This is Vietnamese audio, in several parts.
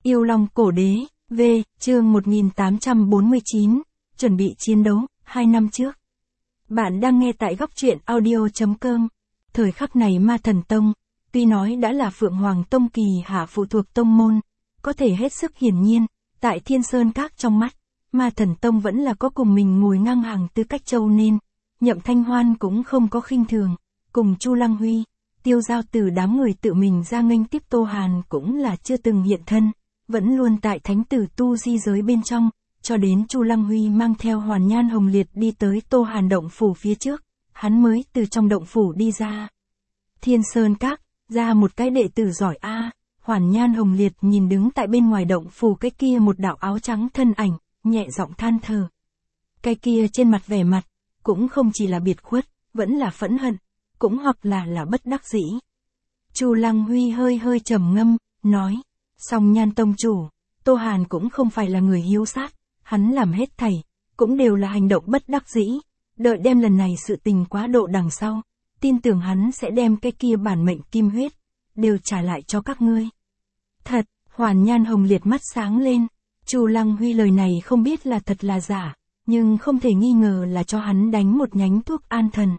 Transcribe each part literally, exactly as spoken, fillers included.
Yêu Long Cổ Đế, V, chương một nghìn tám trăm bốn mươi chín, chuẩn bị chiến đấu, hai năm trước. Bạn đang nghe tại góc truyện audio chấm com. Thời khắc này Ma Thần Tông, tuy nói đã là Phượng Hoàng Tông kỳ hạ phụ thuộc tông môn, có thể hết sức hiển nhiên, tại Thiên Sơn Các trong mắt, Ma Thần Tông vẫn là có cùng mình ngồi ngang hàng tư cách châu nên, Nhậm Thanh Hoan cũng không có khinh thường, cùng Chu Lăng Huy, Tiêu Giao từ đám người tự mình ra nghênh tiếp Tô Hàn cũng là chưa từng hiện thân, vẫn luôn tại thánh tử tu di giới bên trong, cho đến Chu Lăng Huy mang theo Hoàn Nhan Hồng Liệt đi tới Tô Hàn động phủ phía trước, hắn mới từ trong động phủ đi ra. Thiên Sơn Các, ra một cái đệ tử giỏi a. Hoàn Nhan Hồng Liệt nhìn đứng tại bên ngoài động phủ cái kia một đạo áo trắng thân ảnh, nhẹ giọng than thở. Cái kia trên mặt vẻ mặt, cũng không chỉ là biệt khuất, vẫn là phẫn hận, cũng hoặc là là bất đắc dĩ. Chu Lăng Huy hơi hơi trầm ngâm, nói, song Nhan tông chủ, Tô Hàn cũng không phải là người hiếu sát, hắn làm hết thảy, cũng đều là hành động bất đắc dĩ, đợi đem lần này sự tình quá độ đằng sau, tin tưởng hắn sẽ đem cái kia bản mệnh kim huyết, đều trả lại cho các ngươi. Thật, Hoàn Nhan Hồng Liệt mắt sáng lên, Chu Lăng Huy lời này không biết là thật là giả, nhưng không thể nghi ngờ là cho hắn đánh một nhánh thuốc an thần.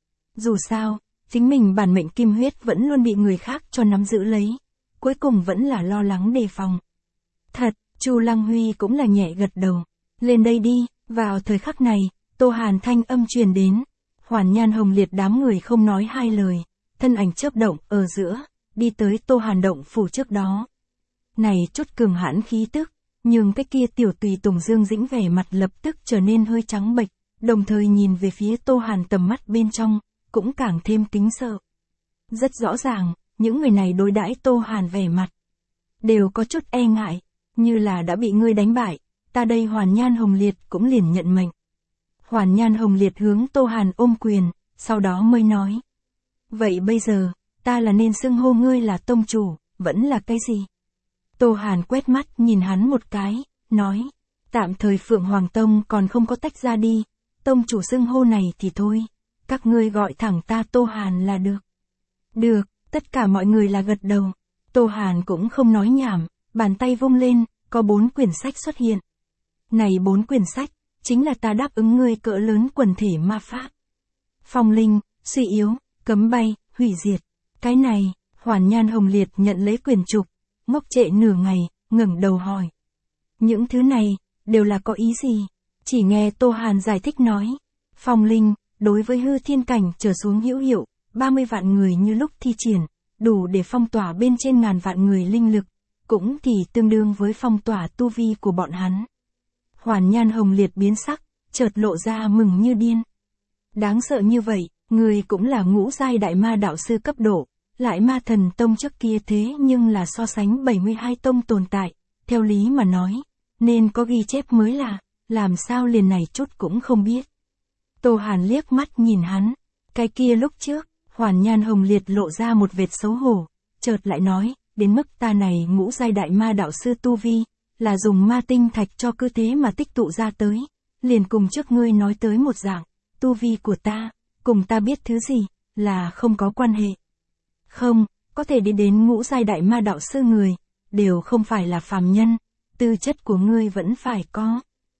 Dù sao, chính mình bản mệnh kim huyết vẫn luôn bị người khác cho nắm giữ lấy, cuối cùng vẫn là lo lắng đề phòng. Thật, Chu Lăng Huy cũng là nhẹ gật đầu, lên đây đi. Vào thời khắc này, Tô Hàn thanh âm truyền đến, Hoàn Nhan Hồng Liệt đám người không nói hai lời, thân ảnh chớp động ở giữa, đi tới Tô Hàn động phủ trước đó. Này chút cường hãn khí tức, nhưng cái kia tiểu tùy tùng Dương Dĩnh vẻ mặt lập tức trở nên hơi trắng bệch, đồng thời nhìn về phía Tô Hàn tầm mắt bên trong, cũng càng thêm kính sợ. Rất rõ ràng, những người này đối đãi Tô Hàn vẻ mặt, đều có chút e ngại, như là đã bị ngươi đánh bại, ta đây Hoàn Nhan Hồng Liệt cũng liền nhận mệnh. Hoàn Nhan Hồng Liệt hướng Tô Hàn ôm quyền, sau đó mới nói. Vậy bây giờ, ta là nên xưng hô ngươi là tông chủ, vẫn là cái gì? Tô Hàn quét mắt nhìn hắn một cái, nói, tạm thời Phượng Hoàng Tông còn không có tách ra đi, tông chủ xưng hô này thì thôi, các ngươi gọi thẳng ta Tô Hàn là được. Được, tất cả mọi người là gật đầu, Tô Hàn cũng không nói nhảm, bàn tay vung lên, có bốn quyển sách xuất hiện. Này bốn quyển sách, chính là ta đáp ứng ngươi cỡ lớn quần thể ma pháp. Phong linh, suy yếu, cấm bay, hủy diệt. Cái này, Hoàn Nhan Hồng Liệt nhận lấy quyển trục, ngốc trệ nửa ngày, ngẩng đầu hỏi. Những thứ này, đều là có ý gì? Chỉ nghe Tô Hàn giải thích nói. Phong linh, đối với hư thiên cảnh trở xuống hữu hiệu, ba mươi vạn người như lúc thi triển, đủ để phong tỏa bên trên ngàn vạn người linh lực, cũng thì tương đương với phong tỏa tu vi của bọn hắn. Hoàn Nhan Hồng Liệt biến sắc, chợt lộ ra mừng như điên. Đáng sợ như vậy, người cũng là ngũ giai đại ma đạo sư cấp độ, lại Ma Thần Tông trước kia thế nhưng là so sánh bảy mươi hai tông tồn tại, theo lý mà nói, nên có ghi chép mới là, làm sao liền này chút cũng không biết. Tô Hàn liếc mắt nhìn hắn, cái kia lúc trước, Hoàn Nhan Hồng Liệt lộ ra một vệt xấu hổ, chợt lại nói, đến mức ta này ngũ giai đại ma đạo sư tu vi, là dùng ma tinh thạch cho cơ thế mà tích tụ ra tới, liền cùng trước ngươi nói tới một dạng, tu vi của ta, cùng ta biết thứ gì, là không có quan hệ. Không, có thể đi đến ngũ giai đại ma đạo sư người, đều không phải là phàm nhân, tư chất của ngươi vẫn phải có.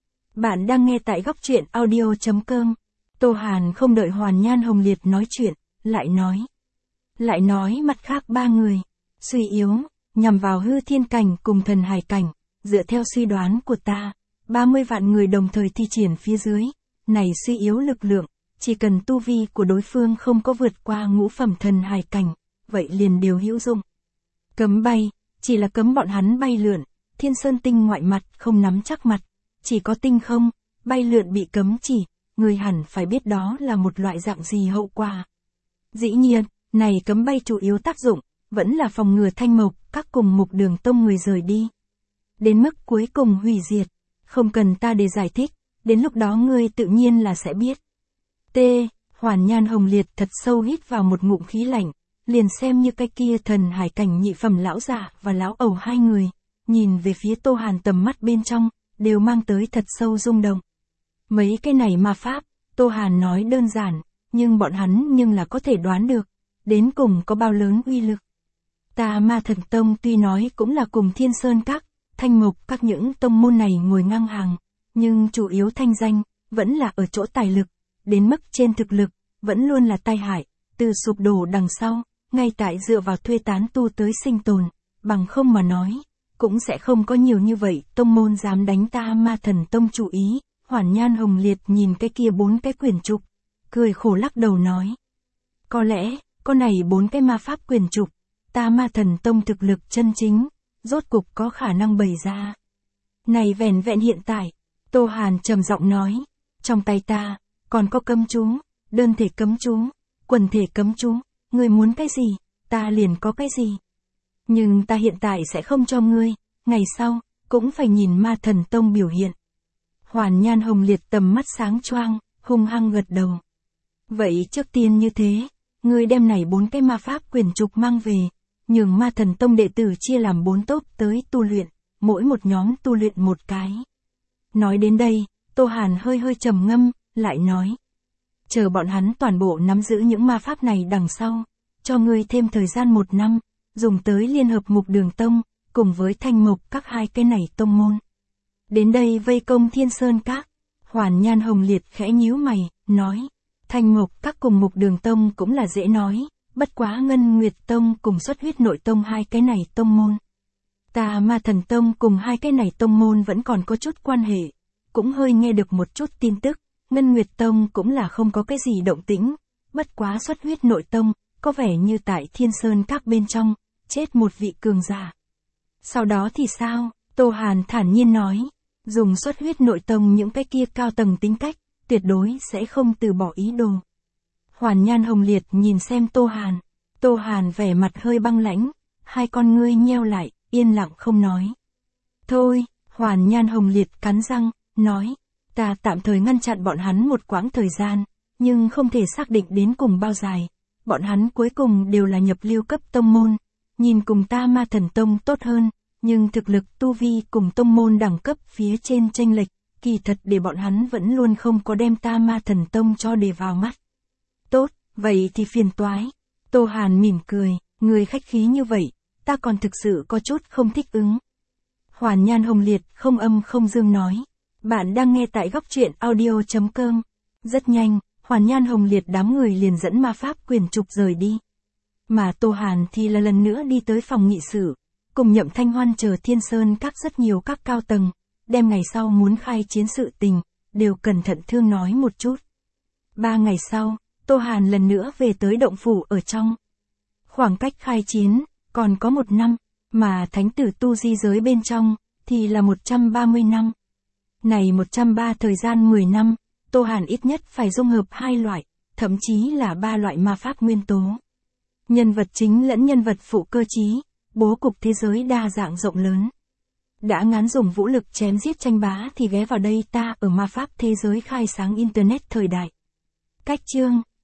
Bạn đang nghe tại góc truyện audio chấm com. Tô Hàn không đợi Hoàn Nhan Hồng Liệt nói chuyện, lại nói. Lại nói mặt khác ba người, suy yếu, nhằm vào hư thiên cảnh cùng thần hải cảnh, dựa theo suy đoán của ta, ba mươi vạn người đồng thời thi triển phía dưới, này suy yếu lực lượng, chỉ cần tu vi của đối phương không có vượt qua ngũ phẩm thần hải cảnh, vậy liền đều hữu dụng. Cấm bay, chỉ là cấm bọn hắn bay lượn, Thiên Sơn tinh ngoại mặt không nắm chắc mặt, chỉ có tinh không, bay lượn bị cấm chỉ, người hẳn phải biết đó là một loại dạng gì hậu quả. Dĩ nhiên, này cấm bay chủ yếu tác dụng, vẫn là phòng ngừa Thanh Mộc, các cùng Mục Đường Tông người rời đi. Đến mức cuối cùng hủy diệt, không cần ta để giải thích, đến lúc đó ngươi tự nhiên là sẽ biết. T. Hoàn Nhan Hồng Liệt thật sâu hít vào một ngụm khí lạnh, liền xem như cái kia thần hải cảnh nhị phẩm lão giả và lão ẩu hai người, nhìn về phía Tô Hàn tầm mắt bên trong, đều mang tới thật sâu rung động. Mấy cái này ma pháp, Tô Hàn nói đơn giản, nhưng bọn hắn nhưng là có thể đoán được, đến cùng có bao lớn uy lực. Ta Ma Thần Tông tuy nói cũng là cùng Thiên Sơn Các, Thanh Mộc các những tông môn này ngồi ngang hàng, nhưng chủ yếu thanh danh, vẫn là ở chỗ tài lực, đến mức trên thực lực, vẫn luôn là tai hại, từ sụp đổ đằng sau, ngay tại dựa vào thuê tán tu tới sinh tồn, bằng không mà nói, cũng sẽ không có nhiều như vậy tông môn dám đánh ta Ma Thần Tông chủ ý. Hoàn Nhan Hồng Liệt nhìn cái kia bốn cái quyển trục, cười khổ lắc đầu nói. Có lẽ, con này bốn cái ma pháp quyển trục, ta Ma Thần Tông thực lực chân chính, rốt cục có khả năng bày ra. Này vẻn vẹn hiện tại, Tô Hàn trầm giọng nói, trong tay ta, còn có cấm chú, đơn thể cấm chú, quần thể cấm chú, ngươi muốn cái gì, ta liền có cái gì. Nhưng ta hiện tại sẽ không cho ngươi, ngày sau, cũng phải nhìn Ma Thần Tông biểu hiện. Hoàn Nhan Hồng Liệt tầm mắt sáng choang, hung hăng gật đầu. Vậy trước tiên như thế, ngươi đem này bốn cái ma pháp quyển trục mang về, nhường Ma Thần Tông đệ tử chia làm bốn tốp tới tu luyện, mỗi một nhóm tu luyện một cái. Nói đến đây, Tô Hàn hơi hơi trầm ngâm, lại nói. Chờ bọn hắn toàn bộ nắm giữ những ma pháp này đằng sau, cho ngươi thêm thời gian một năm, dùng tới liên hợp Mục Đường Tông, cùng với Thanh Mộc các hai cái này tông môn. Đến đây vây công Thiên Sơn Các. Hoàn Nhan Hồng Liệt khẽ nhíu mày, nói. Thanh Mộc các cùng Mục Đường Tông cũng là dễ nói, bất quá Ngân Nguyệt Tông cùng Xuất Huyết Nội Tông hai cái này tông môn. Ta Ma Thần Tông cùng hai cái này tông môn vẫn còn có chút quan hệ, cũng hơi nghe được một chút tin tức, Ngân Nguyệt Tông cũng là không có cái gì động tĩnh, bất quá Xuất Huyết Nội Tông, có vẻ như tại Thiên Sơn Các bên trong, chết một vị cường giả. Sau đó thì sao? Tô Hàn thản nhiên nói, dùng Xuất Huyết Nội Tông những cái kia cao tầng tính cách, tuyệt đối sẽ không từ bỏ ý đồ. Hoàn Nhan Hồng Liệt nhìn xem Tô Hàn, Tô Hàn vẻ mặt hơi băng lãnh, hai con ngươi nheo lại, yên lặng không nói. Thôi, Hoàn Nhan Hồng Liệt cắn răng, nói, ta tạm thời ngăn chặn bọn hắn một quãng thời gian, nhưng không thể xác định đến cùng bao dài, bọn hắn cuối cùng đều là nhập lưu cấp tông môn, nhìn cùng ta Ma Thần Tông tốt hơn, nhưng thực lực tu vi cùng tông môn đẳng cấp phía trên chênh lệch, kỳ thật để bọn hắn vẫn luôn không có đem ta Ma Thần Tông cho để vào mắt. Tốt, vậy thì phiền toái. Tô Hàn mỉm cười, người khách khí như vậy, ta còn thực sự có chút không thích ứng. Hoàn Nhan Hồng Liệt không âm không dương nói. Bạn đang nghe tại góc truyện audio chấm com. Rất nhanh, Hoàn Nhan Hồng Liệt đám người liền dẫn ma pháp quyển trục rời đi. Mà Tô Hàn thì là lần nữa đi tới phòng nghị sự, cùng Nhậm Thanh Hoan chờ Thiên Sơn Các rất nhiều các cao tầng, đem ngày sau muốn khai chiến sự tình, đều cẩn thận thương nói một chút. Ba ngày sau, Tô Hàn lần nữa về tới động phủ ở trong. Khoảng cách khai chiến, còn có một năm, mà thánh tử tu di giới bên trong, thì là một trăm ba mươi năm. Này một trăm ba thời gian mười năm, Tô Hàn ít nhất phải dung hợp hai loại, thậm chí là ba loại ma pháp nguyên tố. Nhân vật chính lẫn nhân vật phụ cơ chí, bố cục thế giới đa dạng rộng lớn. Đã ngán dùng vũ lực chém giết tranh bá thì ghé vào đây ta ở ma pháp thế giới khai sáng Internet thời đại. Cách chương,